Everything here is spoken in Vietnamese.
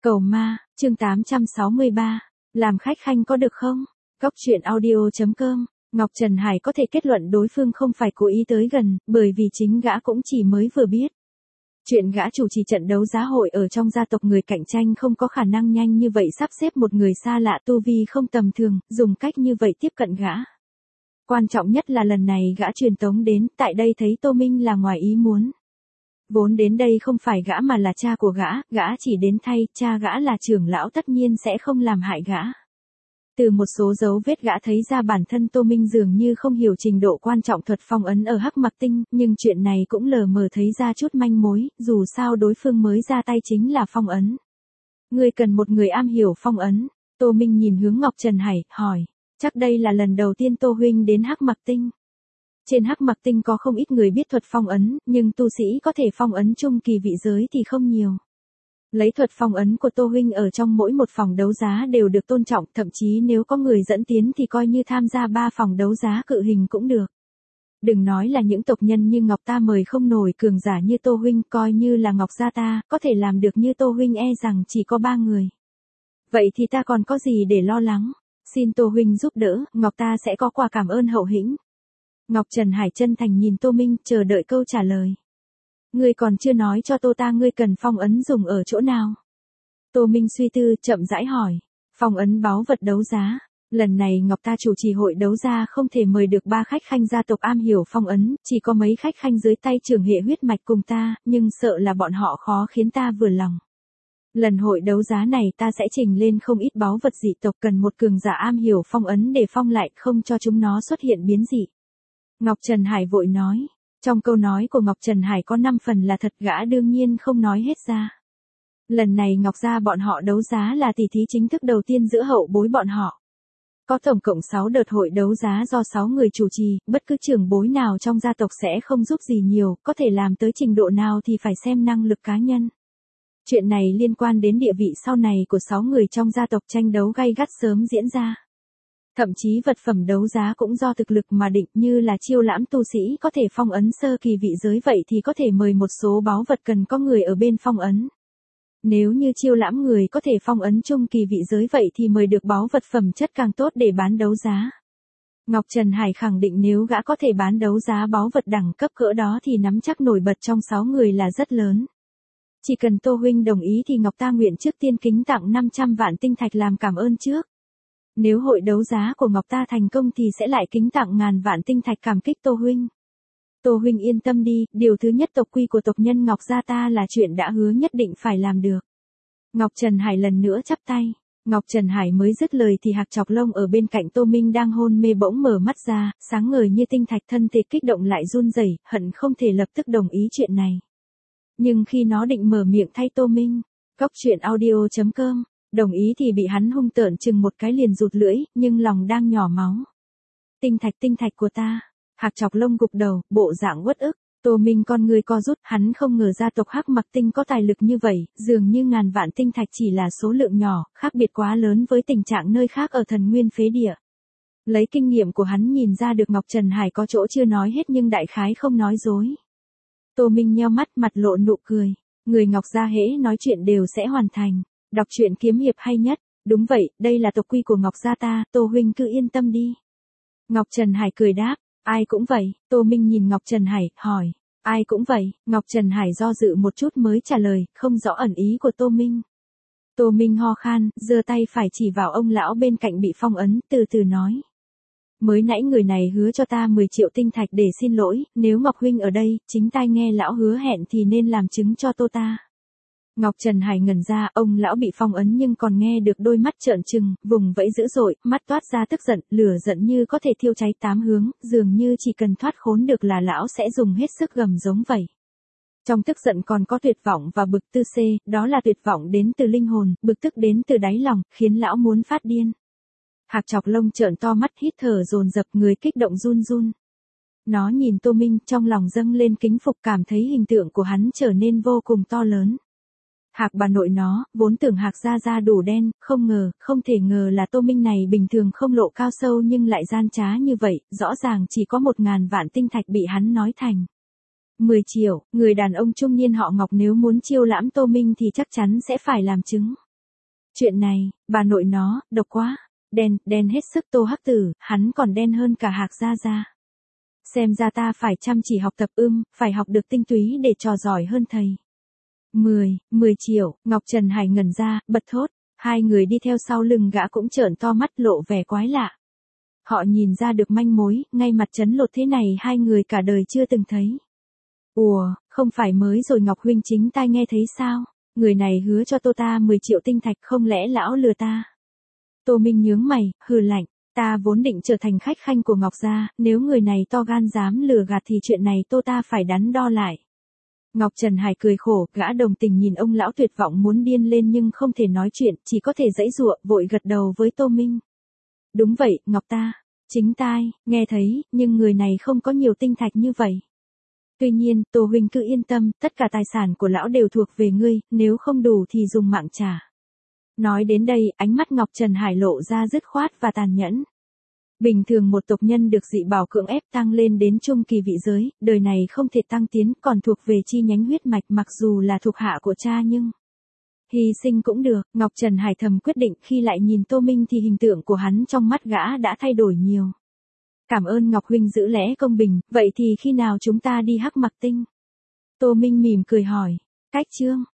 Cầu ma, chương 863. Làm khách khanh có được không? Góc truyện audio.com. Ngọc Trần Hải có thể kết luận đối phương không phải cố ý tới gần, bởi vì chính gã cũng chỉ mới vừa biết. Chuyện gã chủ trì trận đấu giá hội ở trong gia tộc người cạnh tranh không có khả năng nhanh như vậy sắp xếp một người xa lạ tu vi không tầm thường, dùng cách như vậy tiếp cận gã. Quan trọng nhất là lần này gã truyền tống đến, tại đây thấy Tô Minh là ngoài ý muốn. Vốn đến đây không phải gã mà là cha của gã chỉ đến thay, cha gã là trưởng lão tất nhiên sẽ không làm hại gã. Từ một số dấu vết gã thấy ra bản thân Tô Minh dường như không hiểu trình độ quan trọng thuật phong ấn ở Hắc Mặc Tinh, nhưng chuyện này cũng lờ mờ thấy ra chút manh mối, dù sao đối phương mới ra tay chính là phong ấn. Ngươi cần một người am hiểu phong ấn. Tô Minh nhìn hướng Ngọc Trần Hải, hỏi, chắc đây là lần đầu tiên Tô huynh đến Hắc Mặc Tinh. Trên Hắc Mặc Tinh có không ít người biết thuật phong ấn, nhưng tu sĩ có thể phong ấn trung kỳ vị giới thì không nhiều. Lấy thuật phong ấn của Tô huynh ở trong mỗi một phòng đấu giá đều được tôn trọng, thậm chí nếu có người dẫn tiến thì coi như tham gia 3 phòng đấu giá cự hình cũng được. Đừng nói là những tộc nhân như Ngọc ta mời không nổi cường giả như Tô huynh, coi như là Ngọc gia ta, có thể làm được như Tô huynh e rằng chỉ có 3 người. Vậy thì ta còn có gì để lo lắng? Xin Tô huynh giúp đỡ, Ngọc ta sẽ có quà cảm ơn hậu hĩnh. Ngọc Trần Hải chân thành nhìn Tô Minh, chờ đợi câu trả lời. Ngươi còn chưa nói cho Tô ta ngươi cần phong ấn dùng ở chỗ nào? Tô Minh suy tư, chậm rãi hỏi. Phong ấn báu vật đấu giá. Lần này Ngọc ta chủ trì hội đấu giá không thể mời được 3 khách khanh gia tộc am hiểu phong ấn, chỉ có mấy khách khanh dưới tay trưởng hệ huyết mạch cùng ta, nhưng sợ là bọn họ khó khiến ta vừa lòng. Lần hội đấu giá này ta sẽ trình lên không ít báu vật dị tộc, cần một cường giả am hiểu phong ấn để phong lại, không cho chúng nó xuất hiện biến dị. Ngọc Trần Hải vội nói. Trong câu nói của Ngọc Trần Hải có 5 phần là thật, gã đương nhiên không nói hết ra. Lần này Ngọc gia bọn họ đấu giá là tỷ thí chính thức đầu tiên giữa hậu bối bọn họ. Có tổng cộng 6 đợt hội đấu giá do 6 người chủ trì, bất cứ trưởng bối nào trong gia tộc sẽ không giúp gì nhiều, có thể làm tới trình độ nào thì phải xem năng lực cá nhân. Chuyện này liên quan đến địa vị sau này của 6 người trong gia tộc, tranh đấu gay gắt sớm diễn ra. Thậm chí vật phẩm đấu giá cũng do thực lực mà định, như là chiêu lãm tu sĩ có thể phong ấn sơ kỳ vị giới vậy thì có thể mời một số báu vật cần có người ở bên phong ấn. Nếu như chiêu lãm người có thể phong ấn trung kỳ vị giới vậy thì mời được báu vật phẩm chất càng tốt để bán đấu giá. Ngọc Trần Hải khẳng định nếu gã có thể bán đấu giá báu vật đẳng cấp cỡ đó thì nắm chắc nổi bật trong 6 người là rất lớn. Chỉ cần Tô huynh đồng ý thì Ngọc ta nguyện trước tiên kính tặng 500 vạn tinh thạch làm cảm ơn trước. Nếu hội đấu giá của Ngọc ta thành công thì sẽ lại kính tặng ngàn vạn tinh thạch cảm kích Tô huynh. Tô huynh yên tâm đi, điều thứ nhất tộc quy của tộc nhân Ngọc gia ta là chuyện đã hứa nhất định phải làm được. Ngọc Trần Hải lần nữa chắp tay. Ngọc Trần Hải mới dứt lời thì Hạc Chọc Lông ở bên cạnh Tô Minh đang hôn mê bỗng mở mắt ra, sáng ngời như tinh thạch, thân thể kích động lại run rẩy, hận không thể lập tức đồng ý chuyện này. Nhưng khi nó định mở miệng thay Tô Minh, góc truyện audio.com, đồng ý thì bị hắn hung tợn chừng một cái liền rụt lưỡi, nhưng lòng đang nhỏ máu. Tinh thạch của ta. Hạc Chọc Lông gục đầu, bộ dạng uất ức. Tô Minh con người co rút, hắn không ngờ gia tộc Hắc Mặc Tinh có tài lực như vậy, dường như ngàn vạn tinh thạch chỉ là số lượng nhỏ, khác biệt quá lớn với tình trạng nơi khác ở Thần Nguyên phế địa. Lấy kinh nghiệm của hắn nhìn ra được Ngọc Trần Hải có chỗ chưa nói hết nhưng đại khái không nói dối. Tô Minh nheo mắt, mặt lộ nụ cười. Người Ngọc gia hễ nói chuyện đều sẽ hoàn thành. Đọc truyện kiếm hiệp hay nhất. Đúng vậy, đây là tộc quy của Ngọc gia ta, Tô huynh cứ yên tâm đi. Ngọc Trần Hải cười đáp, ai cũng vậy. Tô Minh nhìn Ngọc Trần Hải, hỏi, ai cũng vậy. Ngọc Trần Hải do dự một chút mới trả lời, không rõ ẩn ý của Tô Minh. Tô Minh ho khan, giơ tay phải chỉ vào ông lão bên cạnh bị phong ấn, từ từ nói. Mới nãy người này hứa cho ta 10 triệu tinh thạch để xin lỗi, nếu Ngọc huynh ở đây, chính tai nghe lão hứa hẹn thì nên làm chứng cho Tô ta. Ngọc Trần Hải ngẩn ra, ông lão bị phong ấn nhưng còn nghe được đôi mắt trợn trừng, vùng vẫy dữ dội, mắt toát ra tức giận, lửa giận như có thể thiêu cháy 8 hướng, dường như chỉ cần thoát khốn được là lão sẽ dùng hết sức gầm giống vậy. Trong tức giận còn có tuyệt vọng và bực tư c, đó là tuyệt vọng đến từ linh hồn, bực tức đến từ đáy lòng, khiến lão muốn phát điên. Hạc Chọc Lông trợn to mắt, hít thở dồn dập, người kích động run run. Nó nhìn Tô Minh, trong lòng dâng lên kính phục, cảm thấy hình tượng của hắn trở nên vô cùng to lớn. Hạc bà nội nó, vốn tưởng Hạc gia đủ đen, không thể ngờ là Tô Minh này bình thường không lộ cao sâu nhưng lại gian trá như vậy, rõ ràng chỉ có 1000 vạn tinh thạch bị hắn nói thành 10 triệu, người đàn ông trung niên họ Ngọc nếu muốn chiêu lãm Tô Minh thì chắc chắn sẽ phải làm chứng. Chuyện này, bà nội nó, độc quá. Đen hết sức Tô Hắc Tử, hắn còn đen hơn cả Hạc Gia Gia. Xem ra ta phải chăm chỉ học tập phải học được tinh túy để trò giỏi hơn thầy. 10 triệu, Ngọc Trần Hải ngẩn ra, bật thốt. Hai người đi theo sau lưng gã cũng trợn to mắt lộ vẻ quái lạ. Họ nhìn ra được manh mối, ngay mặt trấn lột thế này hai người cả đời chưa từng thấy. Ủa, không phải mới rồi Ngọc huynh chính tai nghe thấy sao? Người này hứa cho ta 10 triệu tinh thạch, không lẽ lão lừa ta? Tô Minh nhướng mày, hừ lạnh, ta vốn định trở thành khách khanh của Ngọc gia, nếu người này to gan dám lừa gạt thì chuyện này ta phải đắn đo lại. Ngọc Trần Hải cười khổ, gã đồng tình nhìn ông lão tuyệt vọng muốn điên lên nhưng không thể nói chuyện, chỉ có thể giãy giụa, vội gật đầu với Tô Minh. Đúng vậy, Ngọc ta, chính tai, nghe thấy, nhưng người này không có nhiều tinh thạch như vậy. Tuy nhiên, Tô huynh cứ yên tâm, tất cả tài sản của lão đều thuộc về ngươi, nếu không đủ thì dùng mạng trả. Nói đến đây, ánh mắt Ngọc Trần Hải lộ ra dứt khoát và tàn nhẫn. Bình thường một tộc nhân được dị bảo cưỡng ép tăng lên đến trung kỳ vị giới, đời này không thể tăng tiến, còn thuộc về chi nhánh huyết mạch, mặc dù là thuộc hạ của cha nhưng hy sinh cũng được. Ngọc Trần Hải thầm quyết định, khi lại nhìn Tô Minh thì hình tượng của hắn trong mắt gã đã thay đổi nhiều. Cảm ơn Ngọc huynh giữ lẽ công bình, vậy thì khi nào chúng ta đi Hắc Mặc Tinh? Tô Minh mỉm cười hỏi. Cách chương